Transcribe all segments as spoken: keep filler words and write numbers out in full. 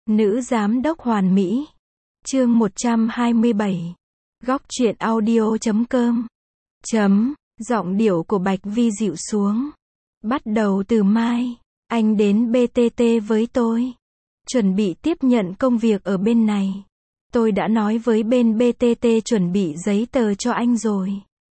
Nữ giám đốc hoàn mỹ. Chương một trăm hai mươi bảy. Góc truyện audio chấm com. Chấm, giọng điệu của Bạch Vi dịu xuống. Bắt đầu từ mai, anh đến bê tê tê với tôi. Chuẩn bị tiếp nhận công việc ở bên này. Tôi đã nói với bên bê tê tê chuẩn bị giấy tờ cho anh rồi.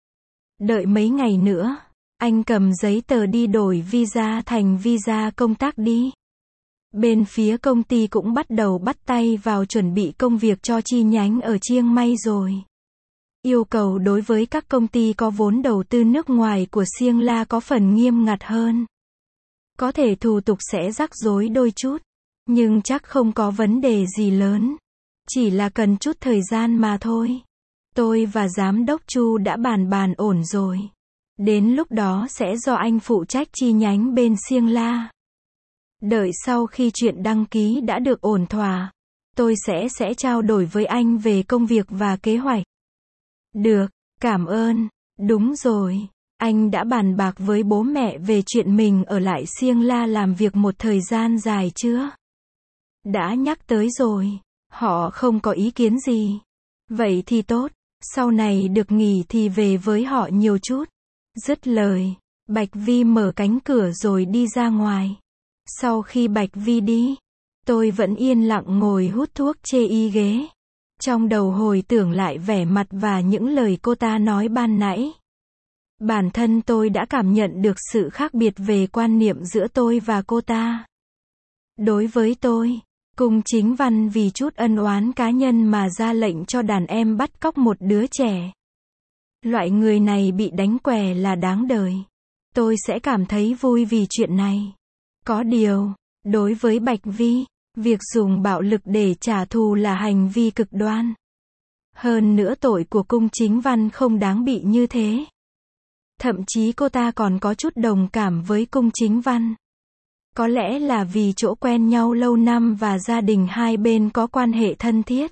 Đợi mấy ngày nữa, anh cầm giấy tờ đi đổi visa thành visa công tác đi. Bên phía công ty cũng bắt đầu bắt tay vào chuẩn bị công việc cho chi nhánh ở Chiang Mai rồi. Yêu cầu đối với các công ty có vốn đầu tư nước ngoài của Siêng La có phần nghiêm ngặt hơn. Có thể thủ tục sẽ rắc rối đôi chút, nhưng chắc không có vấn đề gì lớn. Chỉ là cần chút thời gian mà thôi. Tôi và giám đốc Chu đã bàn bàn ổn rồi. Đến lúc đó sẽ do anh phụ trách chi nhánh bên Siêng La. Đợi sau khi chuyện đăng ký đã được ổn thỏa, tôi sẽ sẽ trao đổi với anh về công việc và kế hoạch. Được, cảm ơn. Đúng rồi, anh đã bàn bạc với bố mẹ về chuyện mình ở lại Siêng La làm việc một thời gian dài chưa? Đã nhắc tới rồi, họ không có ý kiến gì. Vậy thì tốt, sau này được nghỉ thì về với họ nhiều chút. Dứt lời, Bạch Vi mở cánh cửa rồi đi ra ngoài. Sau khi Bạch Vi đi, tôi vẫn yên lặng ngồi hút thuốc chê y ghế. Trong đầu hồi tưởng lại vẻ mặt và những lời cô ta nói ban nãy. Bản thân tôi đã cảm nhận được sự khác biệt về quan niệm giữa tôi và cô ta. Đối với tôi, Cung Chính Văn vì chút ân oán cá nhân mà ra lệnh cho đàn em bắt cóc một đứa trẻ. Loại người này bị đánh què là đáng đời. Tôi sẽ cảm thấy vui vì chuyện này. Có điều, đối với Bạch Vi, việc dùng bạo lực để trả thù là hành vi cực đoan. Hơn nữa tội của Cung Chính Văn không đáng bị như thế. Thậm chí cô ta còn có chút đồng cảm với Cung Chính Văn. Có lẽ là vì chỗ quen nhau lâu năm và gia đình hai bên có quan hệ thân thiết.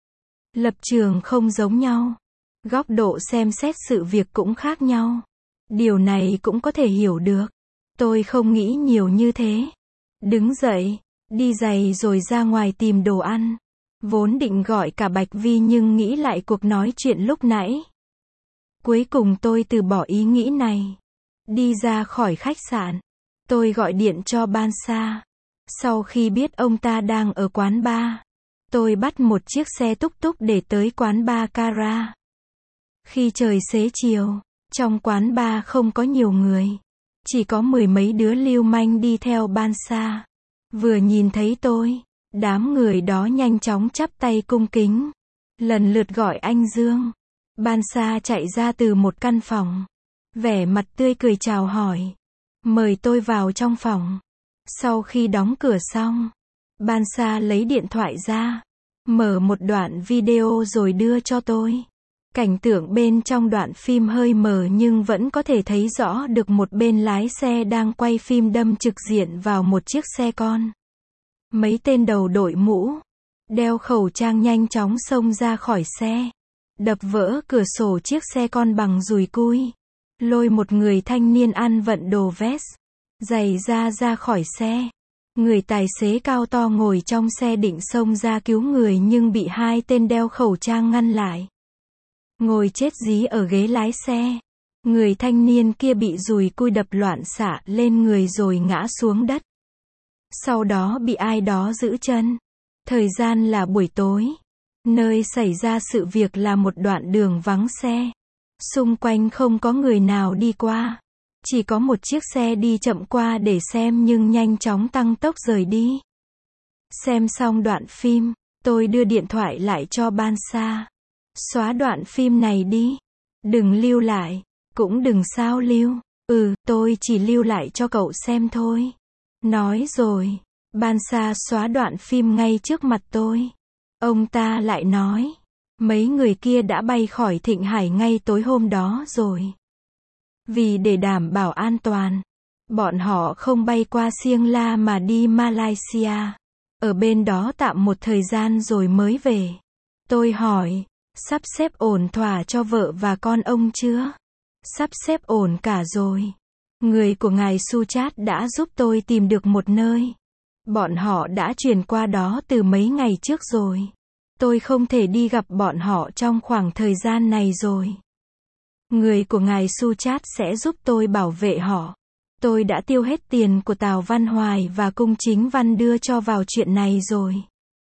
Lập trường không giống nhau. Góc độ xem xét sự việc cũng khác nhau. Điều này cũng có thể hiểu được. Tôi không nghĩ nhiều như thế. Đứng dậy, đi giày rồi ra ngoài tìm đồ ăn. Vốn định gọi cả Bạch Vi nhưng nghĩ lại cuộc nói chuyện lúc nãy. Cuối cùng tôi từ bỏ ý nghĩ này. Đi ra khỏi khách sạn, tôi gọi điện cho Ban Sa. Sau khi biết ông ta đang ở quán bar, tôi bắt một chiếc xe túc túc để tới quán bar Cara. Khi trời xế chiều, trong quán bar không có nhiều người. Chỉ có mười mấy đứa lưu manh đi theo Ban Sa. Vừa nhìn thấy tôi, đám người đó nhanh chóng chắp tay cung kính. Lần lượt gọi anh Dương. Ban Sa chạy ra từ một căn phòng. Vẻ mặt tươi cười chào hỏi. Mời tôi vào trong phòng. Sau khi đóng cửa xong, Ban Sa lấy điện thoại ra. Mở một đoạn video rồi đưa cho tôi. Cảnh tượng bên trong đoạn phim hơi mờ nhưng vẫn có thể thấy rõ được một bên lái xe đang quay phim đâm trực diện vào một chiếc xe con. Mấy tên đầu đội mũ, đeo khẩu trang nhanh chóng xông ra khỏi xe. Đập vỡ cửa sổ chiếc xe con bằng dùi cui. Lôi một người thanh niên ăn vận đồ vest, giày da ra khỏi xe. Người tài xế cao to ngồi trong xe định xông ra cứu người nhưng bị hai tên đeo khẩu trang ngăn lại. Ngồi chết dí ở ghế lái xe. Người thanh niên kia bị dùi cui đập loạn xạ lên người rồi ngã xuống đất. Sau đó bị ai đó giữ chân. Thời gian là buổi tối. Nơi xảy ra sự việc là một đoạn đường vắng xe. Xung quanh không có người nào đi qua. Chỉ có một chiếc xe đi chậm qua để xem nhưng nhanh chóng tăng tốc rời đi. Xem xong đoạn phim, tôi đưa điện thoại lại cho Ban Sa. Xóa đoạn phim này đi. Đừng lưu lại. Cũng đừng sao lưu. Ừ, tôi chỉ lưu lại cho cậu xem thôi. Nói rồi, Ban Sa xóa đoạn phim ngay trước mặt tôi. Ông ta lại nói, mấy người kia đã bay khỏi Thịnh Hải ngay tối hôm đó rồi. Vì để đảm bảo an toàn, bọn họ không bay qua Siêng La mà đi Malaysia. Ở bên đó tạm một thời gian rồi mới về. Tôi hỏi, sắp xếp ổn thỏa cho vợ và con ông chưa? Sắp xếp ổn cả rồi. Người của ngài Suchat đã giúp tôi tìm được một nơi. Bọn họ đã chuyển qua đó từ mấy ngày trước rồi. Tôi không thể đi gặp bọn họ trong khoảng thời gian này rồi. Người của ngài Suchat sẽ giúp tôi bảo vệ họ. Tôi đã tiêu hết tiền của Tào Văn Hoài và Cung Chính Văn đưa cho vào chuyện này rồi.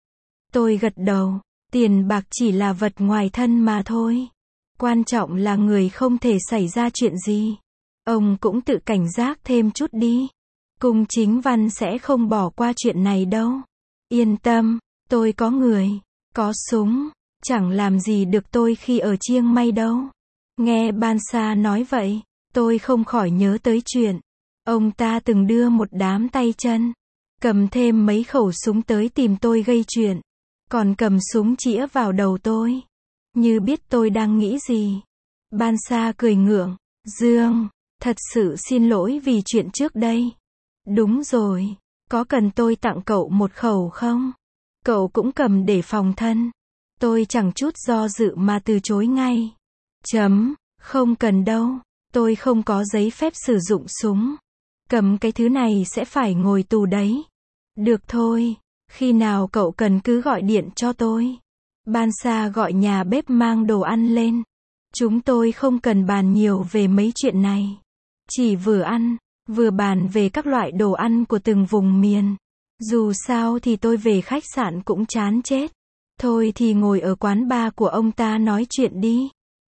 Tôi gật đầu. Tiền bạc chỉ là vật ngoài thân mà thôi. Quan trọng là người không thể xảy ra chuyện gì. Ông cũng tự cảnh giác thêm chút đi. Cung Chính Văn sẽ không bỏ qua chuyện này đâu. Yên tâm, tôi có người, có súng, chẳng làm gì được tôi khi ở Chiang Mai đâu. Nghe Ban Sa nói vậy, tôi không khỏi nhớ tới chuyện. Ông ta từng đưa một đám tay chân, cầm thêm mấy khẩu súng tới tìm tôi gây chuyện. Còn cầm súng chĩa vào đầu tôi. Như biết tôi đang nghĩ gì. Ban Sa cười ngượng. Dương, thật sự xin lỗi vì chuyện trước đây. Đúng rồi, có cần tôi tặng cậu một khẩu không? Cậu cũng cầm để phòng thân. Tôi chẳng chút do dự mà từ chối ngay. Chấm, không cần đâu, tôi không có giấy phép sử dụng súng. Cầm cái thứ này sẽ phải ngồi tù đấy. Được thôi, khi nào cậu cần cứ gọi điện cho tôi. Ban Sa gọi nhà bếp mang đồ ăn lên. Chúng tôi không cần bàn nhiều về mấy chuyện này. Chỉ vừa ăn, vừa bàn về các loại đồ ăn của từng vùng miền. Dù sao thì tôi về khách sạn cũng chán chết. Thôi thì ngồi ở quán bar của ông ta nói chuyện đi.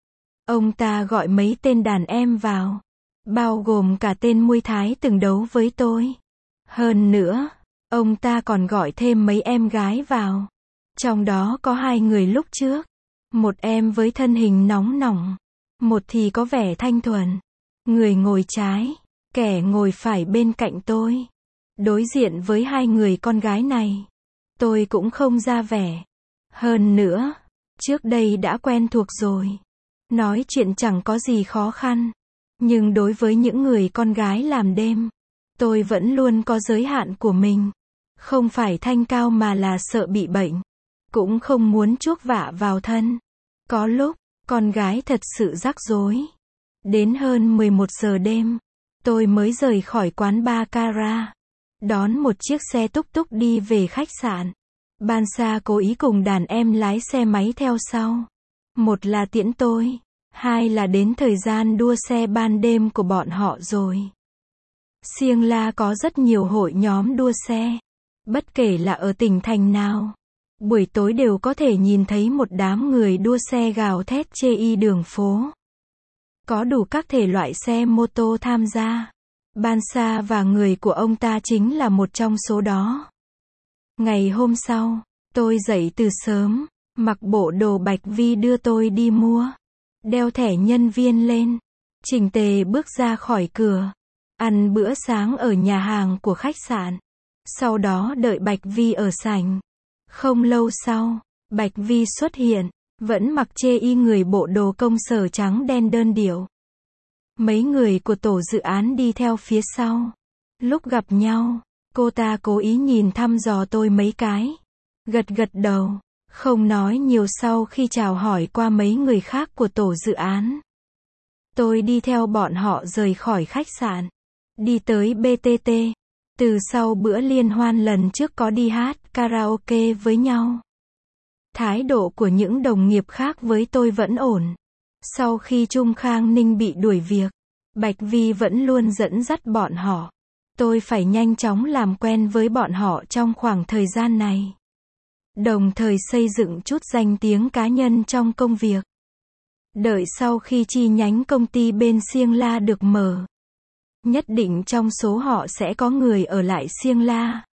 Ông ta gọi mấy tên đàn em vào. Bao gồm cả tên Muay Thái từng đấu với tôi. Hơn nữa, ông ta còn gọi thêm mấy em gái vào. Trong đó có hai người lúc trước. Một em với thân hình nóng nỏng. Một thì có vẻ thanh thuần. Người ngồi trái, kẻ ngồi phải bên cạnh tôi. Đối diện với hai người con gái này, tôi cũng không ra vẻ. Hơn nữa, trước đây đã quen thuộc rồi. Nói chuyện chẳng có gì khó khăn. Nhưng đối với những người con gái làm đêm, tôi vẫn luôn có giới hạn của mình. Không phải thanh cao mà là sợ bị bệnh. Cũng không muốn chuốc vạ vào thân. Có lúc, con gái thật sự rắc rối. Đến hơn mười một giờ đêm, tôi mới rời khỏi quán baccarat. Đón một chiếc xe túc túc đi về khách sạn. Ban Sa cố ý cùng đàn em lái xe máy theo sau. Một là tiễn tôi, hai là đến thời gian đua xe ban đêm của bọn họ rồi. Siêng La có rất nhiều hội nhóm đua xe. Bất kể là ở tỉnh thành nào, buổi tối đều có thể nhìn thấy một đám người đua xe gào thét chê y đường phố. Có đủ các thể loại xe mô tô tham gia. Ban Sa và người của ông ta chính là một trong số đó. Ngày hôm sau, tôi dậy từ sớm, mặc bộ đồ Bạch Vi đưa tôi đi mua. Đeo thẻ nhân viên lên. Chỉnh tề bước ra khỏi cửa. Ăn bữa sáng ở nhà hàng của khách sạn. Sau đó đợi Bạch Vi ở sảnh. Không lâu sau, Bạch Vi xuất hiện, vẫn mặc chê y người bộ đồ công sở trắng đen đơn điệu. Mấy người của tổ dự án đi theo phía sau. Lúc gặp nhau, cô ta cố ý nhìn thăm dò tôi mấy cái. Gật gật đầu, không nói nhiều sau khi chào hỏi qua mấy người khác của tổ dự án. Tôi đi theo bọn họ rời khỏi khách sạn. Đi tới bê tê tê. Từ sau bữa liên hoan lần trước có đi hát karaoke với nhau. Thái độ của những đồng nghiệp khác với tôi vẫn ổn. Sau khi Trung Khang Ninh bị đuổi việc, Bạch Vi vẫn luôn dẫn dắt bọn họ. Tôi phải nhanh chóng làm quen với bọn họ trong khoảng thời gian này. Đồng thời xây dựng chút danh tiếng cá nhân trong công việc. Đợi sau khi chi nhánh công ty bên Siêng La được mở, nhất định trong số họ sẽ có người ở lại Siêng La.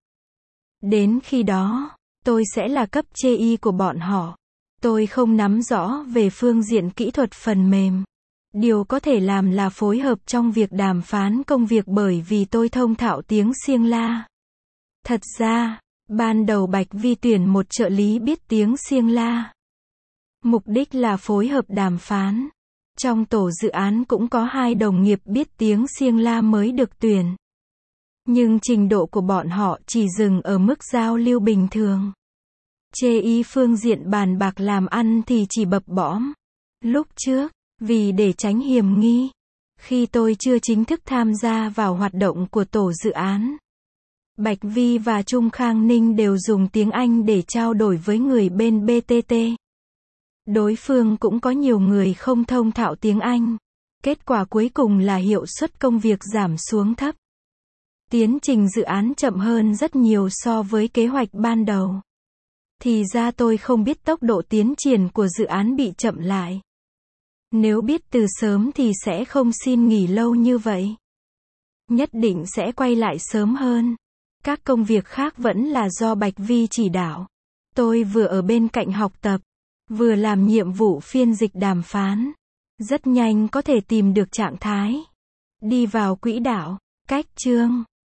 Đến khi đó, tôi sẽ là cấp chê y của bọn họ. Tôi không nắm rõ về phương diện kỹ thuật phần mềm. Điều có thể làm là phối hợp trong việc đàm phán công việc bởi vì tôi thông thạo tiếng Siêng La. Thật ra, ban đầu Bạch Vi tuyển một trợ lý biết tiếng Siêng La. Mục đích là phối hợp đàm phán. Trong tổ dự án cũng có hai đồng nghiệp biết tiếng Siêng La mới được tuyển. Nhưng trình độ của bọn họ chỉ dừng ở mức giao lưu bình thường. Chê y phương diện bàn bạc làm ăn thì chỉ bập bõm. Lúc trước, vì để tránh hiểm nghi, khi tôi chưa chính thức tham gia vào hoạt động của tổ dự án, Bạch Vi và Trung Khang Ninh đều dùng tiếng Anh để trao đổi với người bên bê tê tê. Đối phương cũng có nhiều người không thông thạo tiếng Anh. Kết quả cuối cùng là hiệu suất công việc giảm xuống thấp. Tiến trình dự án chậm hơn rất nhiều so với kế hoạch ban đầu. Thì ra tôi không biết tốc độ tiến triển của dự án bị chậm lại. Nếu biết từ sớm thì sẽ không xin nghỉ lâu như vậy. Nhất định sẽ quay lại sớm hơn. Các công việc khác vẫn là do Bạch Vi chỉ đạo. Tôi vừa ở bên cạnh học tập, vừa làm nhiệm vụ phiên dịch đàm phán. Rất nhanh có thể tìm được trạng thái. Đi vào quỹ đạo. Cách chương